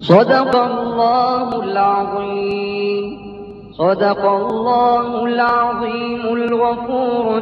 صدق الله العظيم. صدق الله العظيم الغفور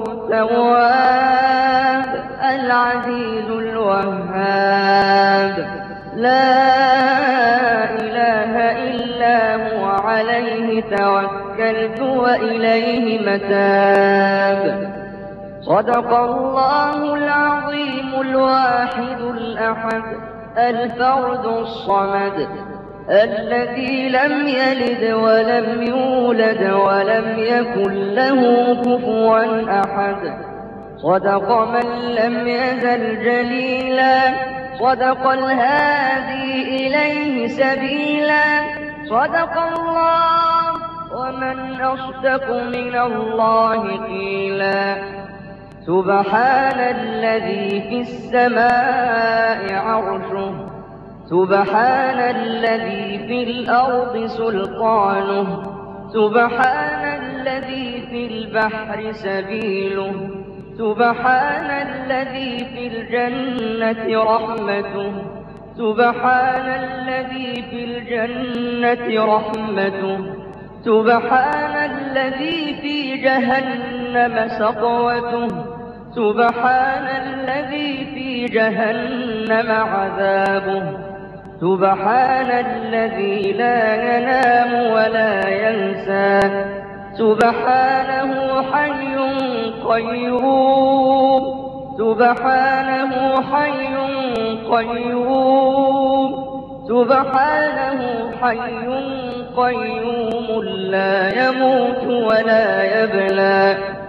التواب العزيز الوهاب. لا إله إلا هو عليه توكلت وإليه متاب. صدق الله العظيم الواحد الأحد الفرد الصمد الذي لم يلد ولم يولد ولم يكن له كفوا أحد. صدق من لم يزل جليلا، صدق الهادي إليه سبيلا. صدق الله ومن أصدق من الله قيلا. سبحان الذي في السماء عرشه، سبحان الذي في الأرض سلطانه، سبحان الذي في البحر سبيله، سبحان الذي في الجنة رحمته، سبحان الذي في الجنة رحمته، سبحان الذي في جهنم سطوته، سبحان الذي في جهنم عذابه، سبحان الذي لا ينام ولا ينسى، سبحانه حي قيوم، سبحانه حي قيوم، سبحانه حي قيوم لا يموت ولا يبلى.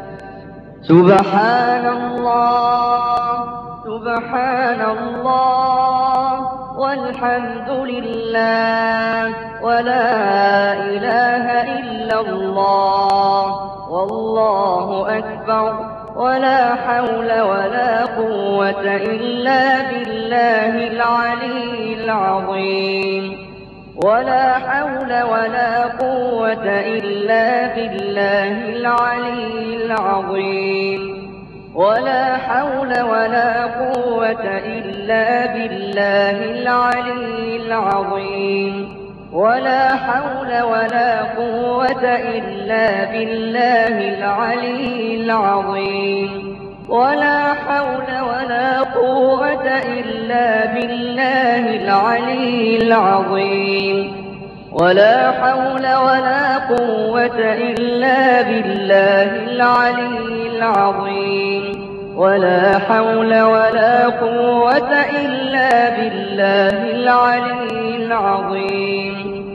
سبحان الله، سبحان الله والحمد لله ولا إله إلا الله والله أكبر ولا حول ولا قوة إلا بالله العلي العظيم. ولا حول ولا قوة إلا بالله العلي العظيم. ولا حول ولا قوة إلا بالله العلي العظيم. ولا حول ولا قوة إلا بالله العلي العظيم. ولا حول ولا قوة إلا بالله العلي العظيم. ولا حول ولا قوة إلا بالله العلي العظيم. ولا حول ولا قوة إلا بالله العلي العظيم.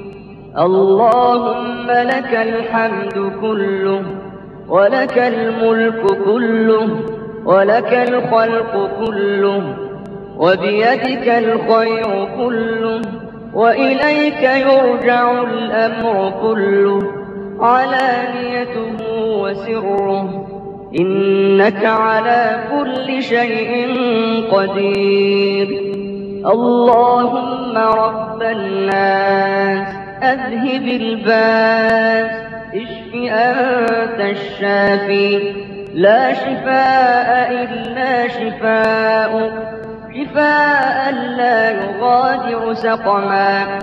اللهم لك الحمد كله، ولك الملك كله، ولك الخلق كله، وبيدك الخير كله، وإليك يرجع الأمر كله، علانيته وسره، إنك على كل شيء قدير. اللهم رب الناس أذهب الباس، اشف أنت الشافي، لا شفاء إلا شفاؤك، شفاء لا يغادر سقما.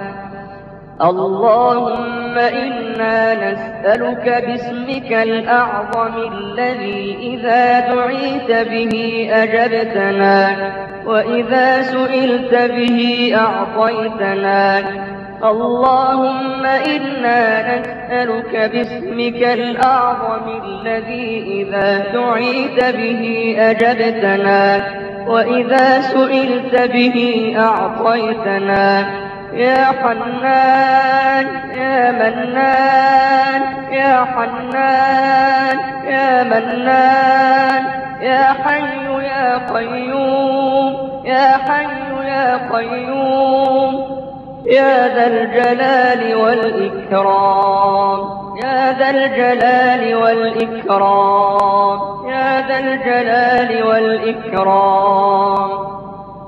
اللهم إنا نسألك باسمك الأعظم الذي إذا دعيت به أجبتنا، وإذا سئلت به أعطيتنا. اللهم إنا نسألك باسمك الأعظم الذي إذا دعيت به أجبتنا، وإذا سئلت به أعطيتنا. يا حنان يا منان يا حنان يا منان يا حي يا قيوم يا حي يا قيوم يا ذا الجلال والإكرام يا ذا الجلال والإكرام يا ذا الجلال والإكرام.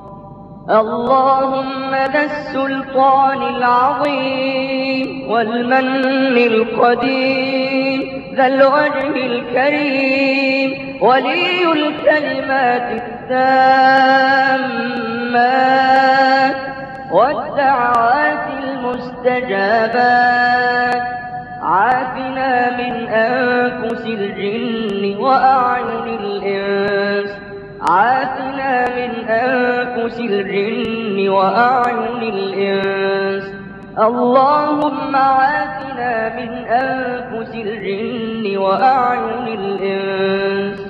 اللهم ذا السلطان العظيم والمن القديم ذا الوجه الكريم ولي الكلمات التامات والدعوات المستجابات. عافنا من أنفس الجن وأعين الإنس. عافنا من أنفس الجن وأعين الإنس. اللهم عافنا من أنفس الجن وأعين الإنس.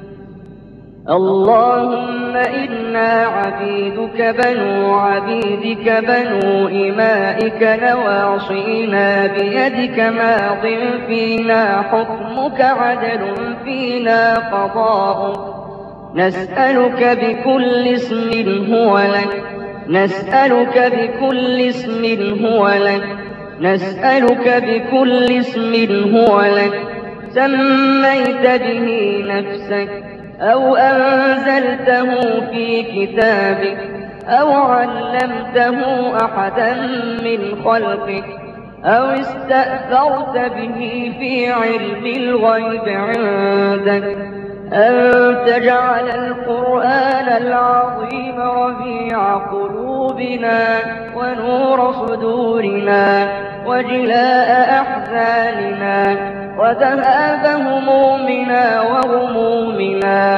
اللهم إنا عبيدك بنو عبيدك بنو إمائك نواصينا بيدك ماض فينا حكمك عدل فينا قضاؤك. نسألك بكل اسم هو لك. نسألك بكل اسم هو لك. نسألك بكل اسم هو لك سميت به نفسك أو أنزلته في كتابك أو علمته أحدا من خلقك أو استأثرت به في علم الغيب عندك أن تجعل القرآن العظيم ربيع قلوبنا ونور صدورنا وجلاء أحزاننا وذهاب همومنا وغمومنا.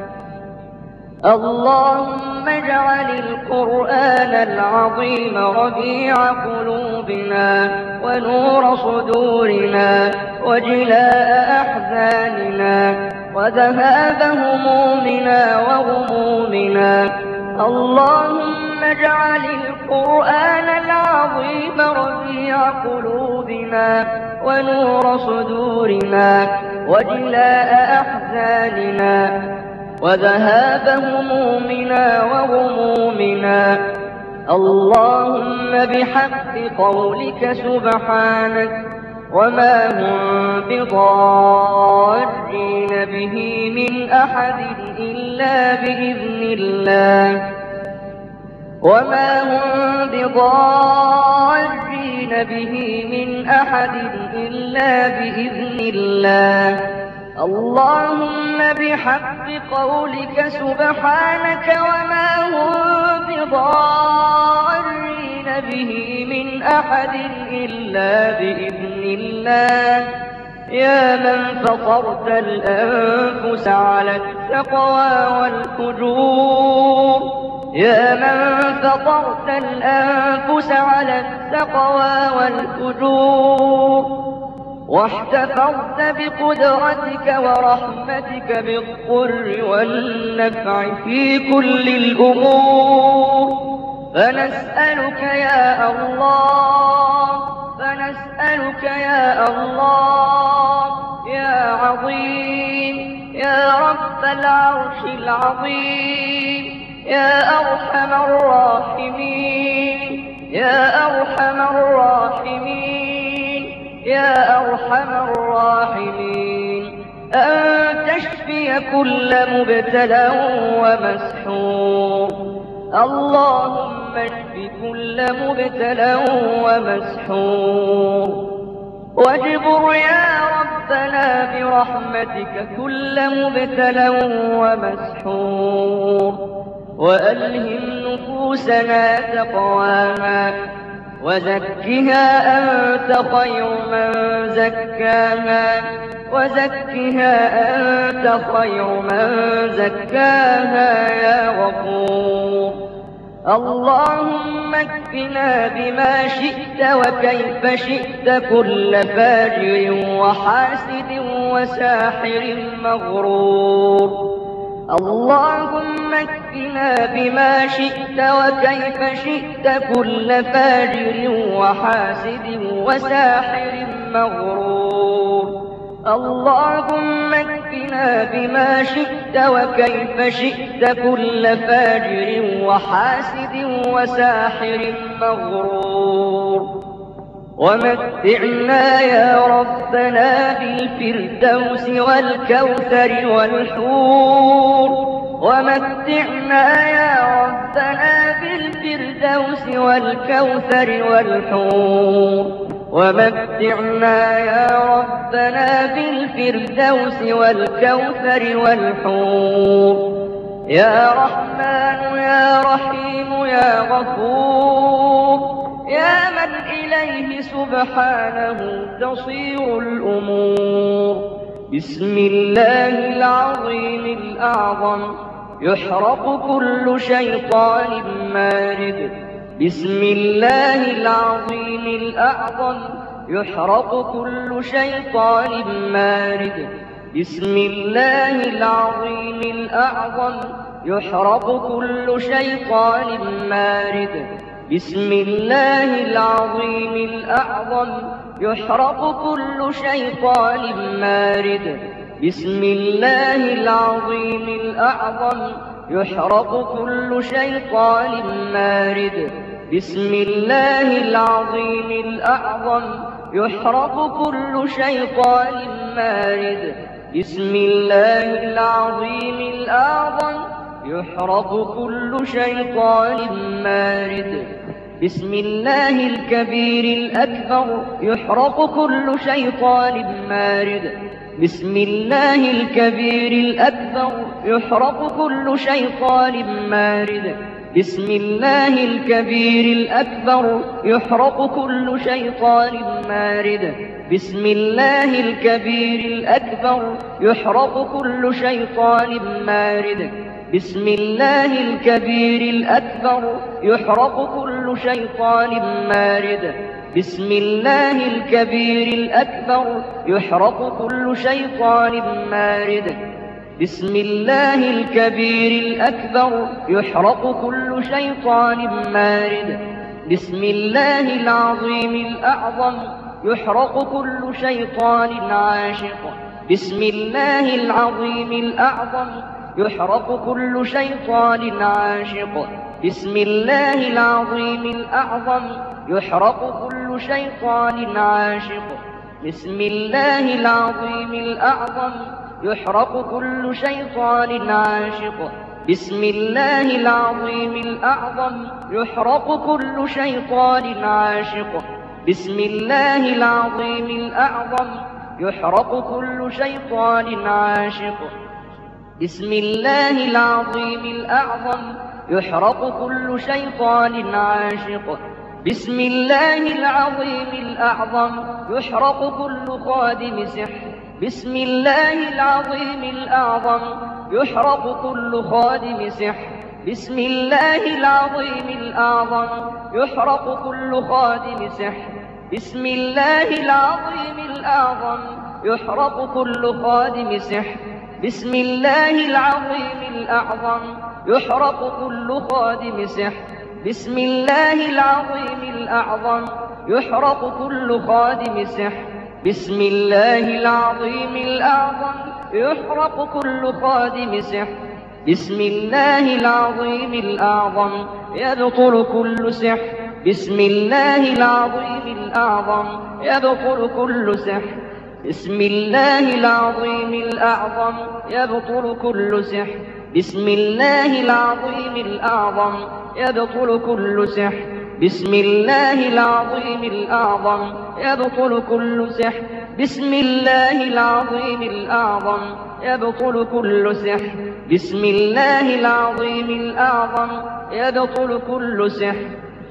اللهم اجعل القرآن العظيم ربيع قلوبنا ونور صدورنا وجلاء أحزاننا وذهاب همومنا وغمومنا. اللهم اجعل القرآن العظيم ربيع قلوبنا ونور صدورنا وجلاء أحزاننا وذهاب همومنا وغمومنا. اللهم بحق قولك سبحانك وما هم بضارين به من أحد إلا بإذن الله. وما هم بضارين به من أحد إلا بإذن الله. اللهم بحق قولك سبحانك وما هم بضارين به من أحد إلا بإذن الله. يا من فطرت الأنفس على التقوى والفجور. يا من فطرت الأنفس على التقوى والفجور واحتفظت بقدرتك ورحمتك بالضر والنفع في كل الأمور. فنسألك يا الله فنسألك يا الله يا عظيم يا رب العرش العظيم يا أرحم الراحمين يا أرحم الراحمين يا أرحم الراحمين أن تشفي كل مبتلى ومسحور. اللهم اشف كل مبتلى ومسحور واجبر يا ربنا برحمتك كل مبتلى ومسحور. وألهم نفوسنا تقواها وزكها أنت خير من زكاها وزكها أنت خير من زكاها يا غفور. اللهم اكفنا بما شئت وكيف شئت كل فاجر وحاسد وساحر مغرور. اللهم اكفنا بما شئت وكيف شئت كل فاجر وحاسد وساحر مغرور. اللهم اكفنا بما شئت وكيف شئت كل فاجر وحاسد وساحر مغرور. ومتعنا يا ربنا بالفردوس والكوثر والحور. ومتعنا يا ربنا بالفردوس والكوثر والحور. ومتعنا يا ربنا بالفردوس والكوثر والحور. يا رحمن يا رحيم يا غفور يا من ومن إليه سبحانه تصير الأمور. بسم الله العظيم الأعظم يحرق كل شيطان مارد. بسم الله العظيم الأعظم يحرق كل شيطان مارد. بسم الله العظيم الأعظم يحرق كل شيطان مارد. بسم الله العظيم الأعظم يحرق كل شيطان مارد. بسم الله العظيم الأعظم يحرق كل شيطان مارد. بسم الله العظيم الأعظم يحرق كل شيطان مارد. بسم الله العظيم الأعظم يحرق كل شيطان مارد. بسم الله الكبير الأكبر يحرق كل شيطان مارد. بسم الله الكبير الأكبر يحرق كل شيطان مارد. بسم الله الكبير الأكبر يحرق كل شيطان مارد. بسم الله الكبير الأكبر يحرق كل شيطان مارد. بسم الله الكبير الأكبر يحرق كل شيطان مارد. بسم الله الكبير الأكبر يحرق كل شيطان مارد. بسم الله الكبير الأكبر يحرق كل شيطان مارد. بسم الله العظيم الأعظم يحرق كل شيطان عاشق. بسم الله العظيم الأعظم يحرق كل شيطان عاشق. بسم الله العظيم الأعظم يحرق كل شيطان عاشق. بسم الله العظيم الأعظم يحرق كل شيطان عاشق. بسم الله العظيم الأعظم يحرق كل شيطان عاشق. بسم الله العظيم الأعظم يحرق كل شيطان عاشق. بسم الله العظيم الأعظم يحرق كل شيطان عاشق. بسم الله العظيم الأعظم يحرق كل خادم سحر. بسم الله العظيم الأعظم يحرق كل خادم سحر. بسم الله العظيم الأعظم يحرق كل خادم سحر. بسم الله العظيم الأعظم يحرق كل خادم سحر. بسم الله العظيم الأعظم يحرق كل خادم سحر. بسم الله العظيم الأعظم يحرق كل خادم سحر. بسم الله العظيم الأعظم يحرق كل خادم سحر. بسم الله العظيم الأعظم يبطل كل سحر. بسم الله العظيم الأعظم يبطل كل سحر. بسم الله العظيم الأعظم يبطل كل سحر. بسم الله العظيم الأعظم يبطل كل سحر. بسم الله العظيم الأعظم يبطل كل سحر. بسم الله العظيم الأعظم يبطل كل سحر. بسم الله العظيم الأعظم يبطل كل سحر.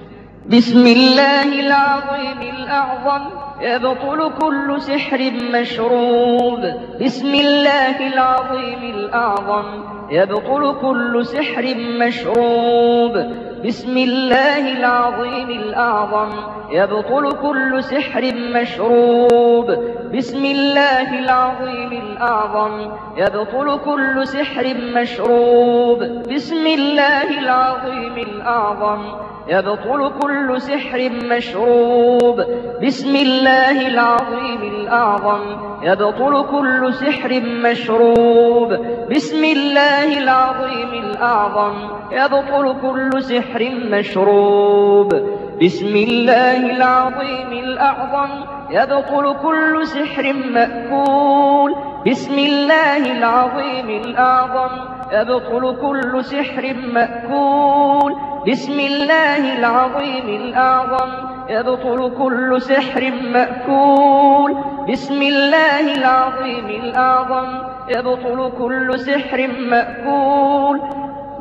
بسم الله العظيم الأعظم يبطل كل سحر مشروب. بسم الله العظيم الأعظم يبطل كل سحر مشروب. بسم الله العظيم الأعظم يبطل كل سحر مشروب. بسم الله العظيم الأعظم يبطل كل سحر مشروب. بسم الله العظيم الأعظم يبطل كل سحر مشروب. بسم الله العظيم الأعظم يبطل كل سحر مشروب. بسم الله العظيم الأعظم يبطل كل سحر مشروب. بسم الله العظيم الأعظم يبطل كل سحر مأكول. بسم الله العظيم الأعظم يبطل كل سحر مأكول. بسم الله العظيم الأعظم يبطل كل سحر مأكول. بسم الله العظيم الأعظم يبطل كل سحر مأكول.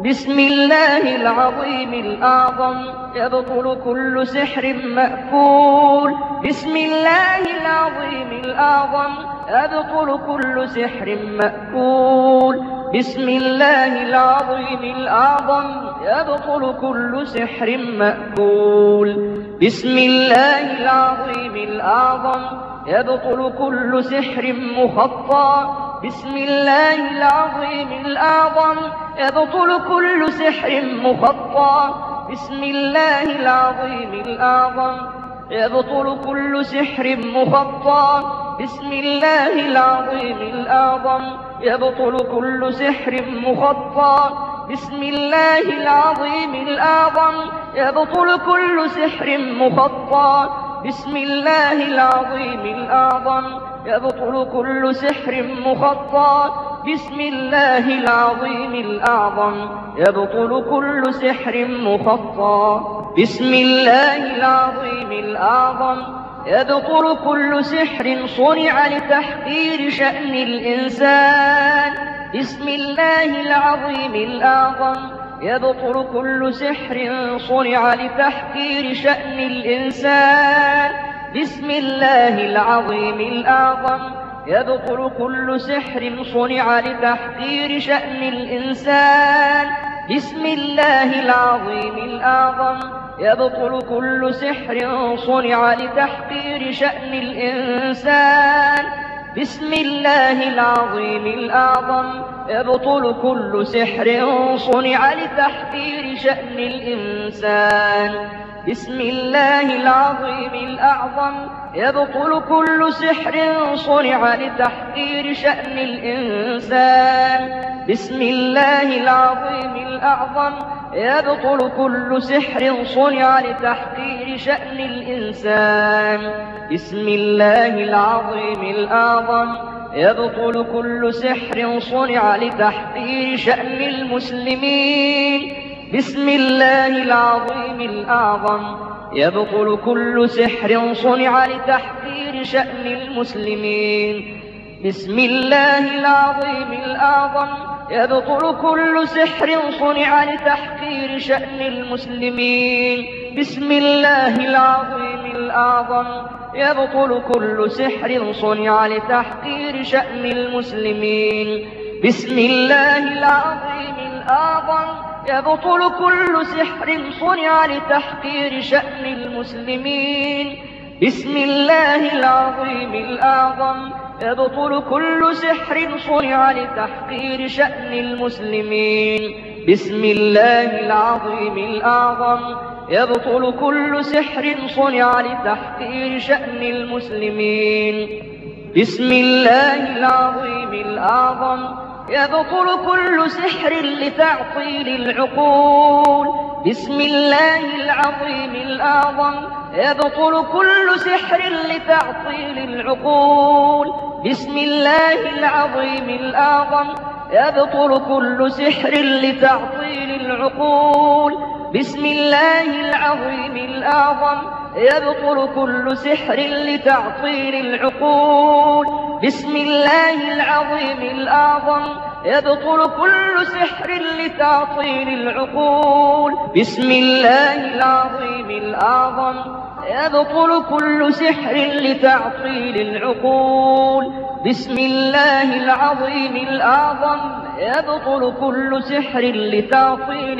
بسم الله العظيم الأعظم يبطل كل سحر مأكول. بسم الله العظيم الأعظم يبطل كل سحر مأكول. بسم الله العظيم الأعظم يبطل كل سحر مأكول. بسم الله العظيم الأعظم يبطل كل سحر مخطى. بسم الله العظيم الأعظم يبطل كل سحر مخطى. بسم الله العظيم الأعظم يبطل كل سحر مخطى. بسم الله العظيم الأعظم يبطل كل سحر مخطى. بسم الله العظيم الأعظم يبطل كل سحر مخطى. بسم الله العظيم الأعظم يبطل كل سحر مخطى. بسم الله العظيم الأعظم يبطل كل سحر مخطى. بسم الله العظيم الأعظم يبطل كل سحر صنع لتحقير شأن الإنسان. بسم الله العظيم الأعظم يبطل كل سحر صنع لتحقير شأن الإنسان. بسم الله العظيم الأعظم يبطل كل سحر صنع لتحقير شأن الإنسان. بسم الله العظيم الأعظم يبطل كل سحر صنع لتحقير شأن الإنسان. بسم الله العظيم الأعظم يبطل كل سحر صنع لتحقير شأن الإنسان. بسم الله العظيم الأعظم يبطل كل سحر صنع لتحقير شأن الإنسان. بسم الله العظيم الأعظم يبطل كل سحر صنع لتحقير شأن الإنسان. بسم الله العظيم الأعظم يبطل كل سحر صنع لتحقير شأن المسلمين. بسم الله العظيم الأعظم يبطل كل سحر صنع لتحقير شأن المسلمين. بسم الله العظيم الأعظم يبطل كل سحر صنع لتحقير شأن المسلمين. بسم الله العظيم الأعظم يبطل كل سحر صنع لتحقير شأن المسلمين. بسم الله العظيم الأعظم يبطل كل سحر صنع لتحقير شأن المسلمين. بسم الله العظيم الأعظم يبطل كل سحر صنع لتحقير شأن المسلمين. بسم الله العظيم الأعظم يبطل كل سحر صنع لتحقير شأن المسلمين. بسم الله العظيم الأعظم يبطل كل سحر لتعطيل العقول. بسم الله العظيم الأعظم يبطل كل سحر لتعطيل العقول. بسم الله العظيم الأعظم يبطل كل سحر لتعطيل العقول. بسم الله العظيم الأعظم يبطل كل سحر لتعطيل العقول. بسم الله العظيم الأعظم يبطل كل سحر لتعطيل العقول. بسم الله العظيم الأعظم يبطل كل سحر لتعطيل العقول. بسم الله العظيم الأعظم يبطل كل سحر لتعطيل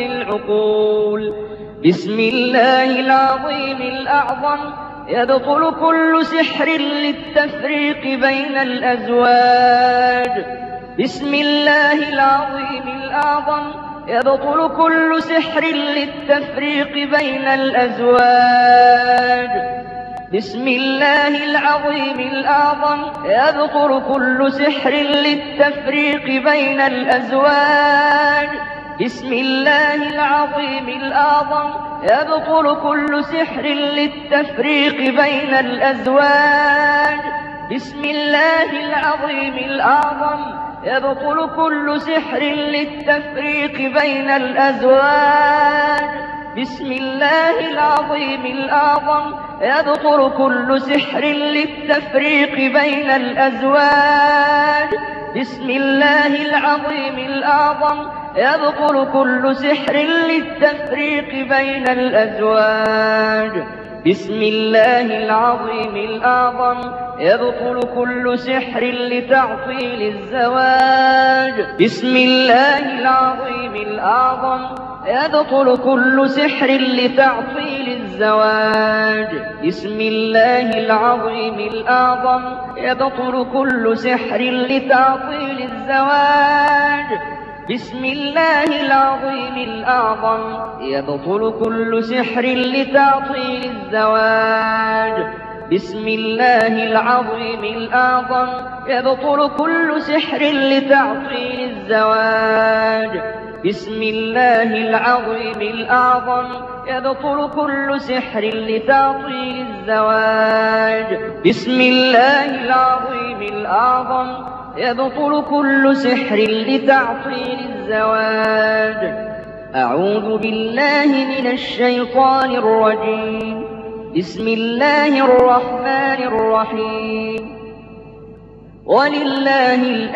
العقول. بسم الله العظيم الأعظم يبطل كل سحر للتفريق بين الأزواج. بسم الله العظيم الأعظم يبطل كل سحر للتفريق بين الأزواج. بسم الله العظيم الأعظم يبطل كل سحر للتفريق بين الأزواج. بسم الله العظيم الأعظم يبطل كل سحر للتفريق بين الأزواج. بسم الله العظيم الأعظم يبطل كل سحر للتفريق بين الأزواج. بسم الله العظيم الأعظم يبطل كل سحر للتفريق بين الأزواج. بسم الله العظيم الأعظم يبطل كل سحر للتفريق بين الأزواج بسم الله العظيم الأعظم يبطل كل سحر لتعطيل الزواج بسم الله العظيم الأعظم يبطل كل سحر لتعطيل الزواج بسم الله العظيم الأعظم يبطل كل سحر لتعطيل الزواج بسم الله العظيم الأعظم يبطل كل سحر لتعطيل الزواج بسم الله العظيم الأعظم يبطل كل سحر لتعطيل الزواج بسم الله العظيم الأعظم يبطل كل سحر لتعطيل الزواج بسم الله العظيم الأعظم يبطل كل سحر لتعطيل الزواج أعوذ بالله من الشيطان الرجيم بسم الله الرحمن الرحيم ولله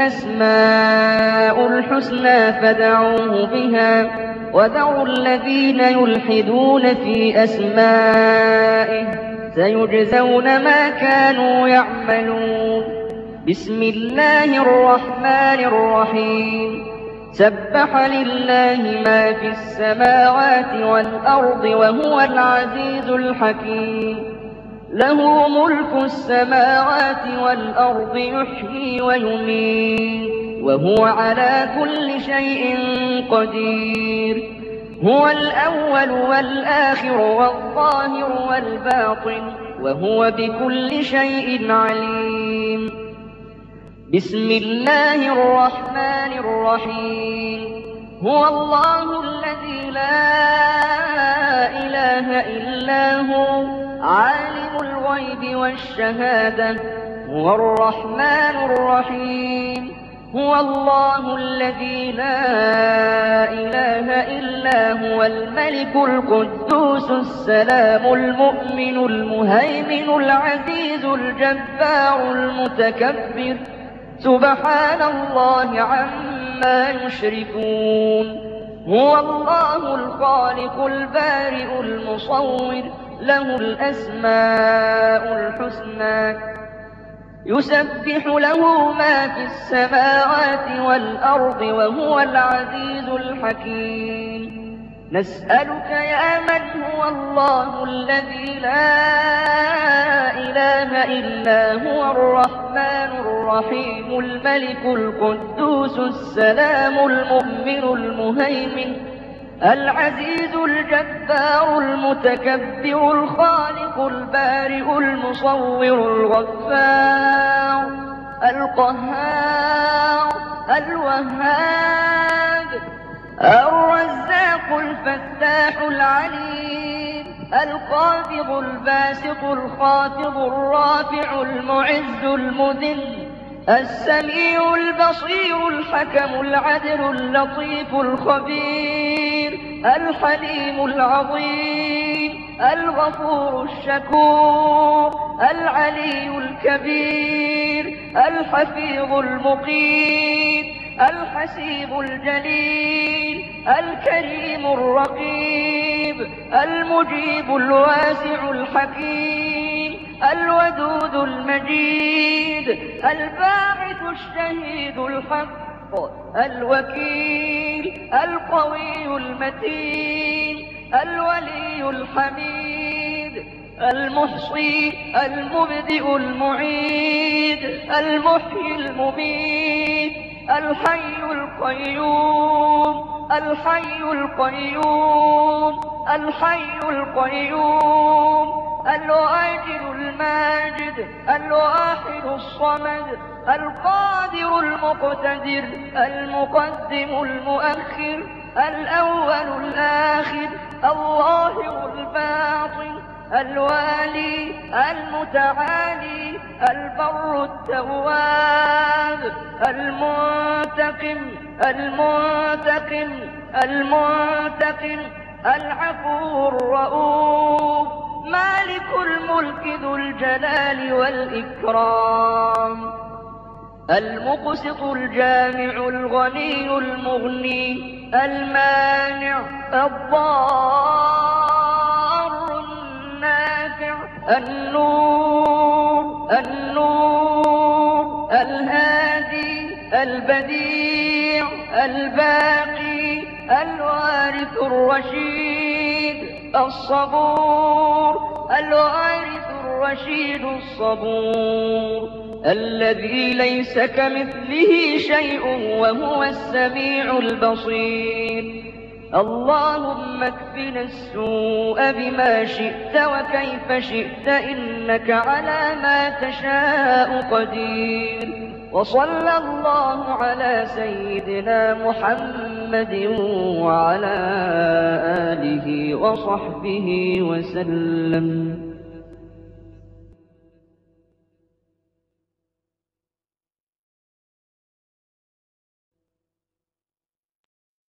الأسماء الحسنى فادعوه بها وذروا الذين يلحدون في أسمائه سيجزون ما كانوا يعملون بسم الله الرحمن الرحيم سبح لله ما في السماوات والأرض وهو العزيز الحكيم له ملك السماوات والأرض يحيي ويميت وهو على كل شيء قدير هو الأول والآخر والظاهر والباطن وهو بكل شيء عليم بسم الله الرحمن الرحيم هو الله الذي لا إله إلا هو عالم الغيب والشهادة هو الرحمن الرحيم هو الله الذي لا إله إلا هو الملك القدوس السلام المؤمن المهيمن العزيز الجبار المتكبر سبحان الله عما يشركون هو الله الخالق البارئ المصور له الأسماء الحسنى يسبح له ما في السماوات والأرض وهو العزيز الحكيم نسألك يا من هو الله الذي لا إله إلا هو الرحمن الرحيم الملك القدوس السلام المؤمن المهيمن العزيز الجبار المتكبر الخالق البارئ المصور الغفار القهار الوهاب الرزاق الفتاح العليم القابض الباسط الخافض الرافع المعز المذل السميع البصير الحكم العدل اللطيف الخبير الحليم العظيم الغفور الشكور العلي الكبير الحفيظ المقيت الحسيب الجليل الكريم الرقيب المجيب الواسع الحكيم الودود المجيد الباعث الشهيد الحق الوكيل القوي المتين الولي الحميد المحصي المبدئ المعيد المحيي المميت الحي القيوم الحي القيوم الحي القيوم الواجد الماجد الواحد الصمد القادر المقتدر المقدم المؤخر الأول الآخر الظاهر الباطن الوالي المتعالي البر التواب المنتقم المنتقم المنتقم العفو الرؤوف مالك الملك ذو الجلال والإكرام المقسط الجامع الغني المغني المانع الضار النافع النور الهادي البديع الباقي الوارث الرشيد الصبور الوارث الرشيد الصبور الذي ليس كمثله شيء وهو السميع البصير. اللهم اكفنا السوء بما شئت وكيف شئت إنك على ما تشاء قدير. وصلى الله على سيدنا محمد وعلى آله وصحبه وسلم.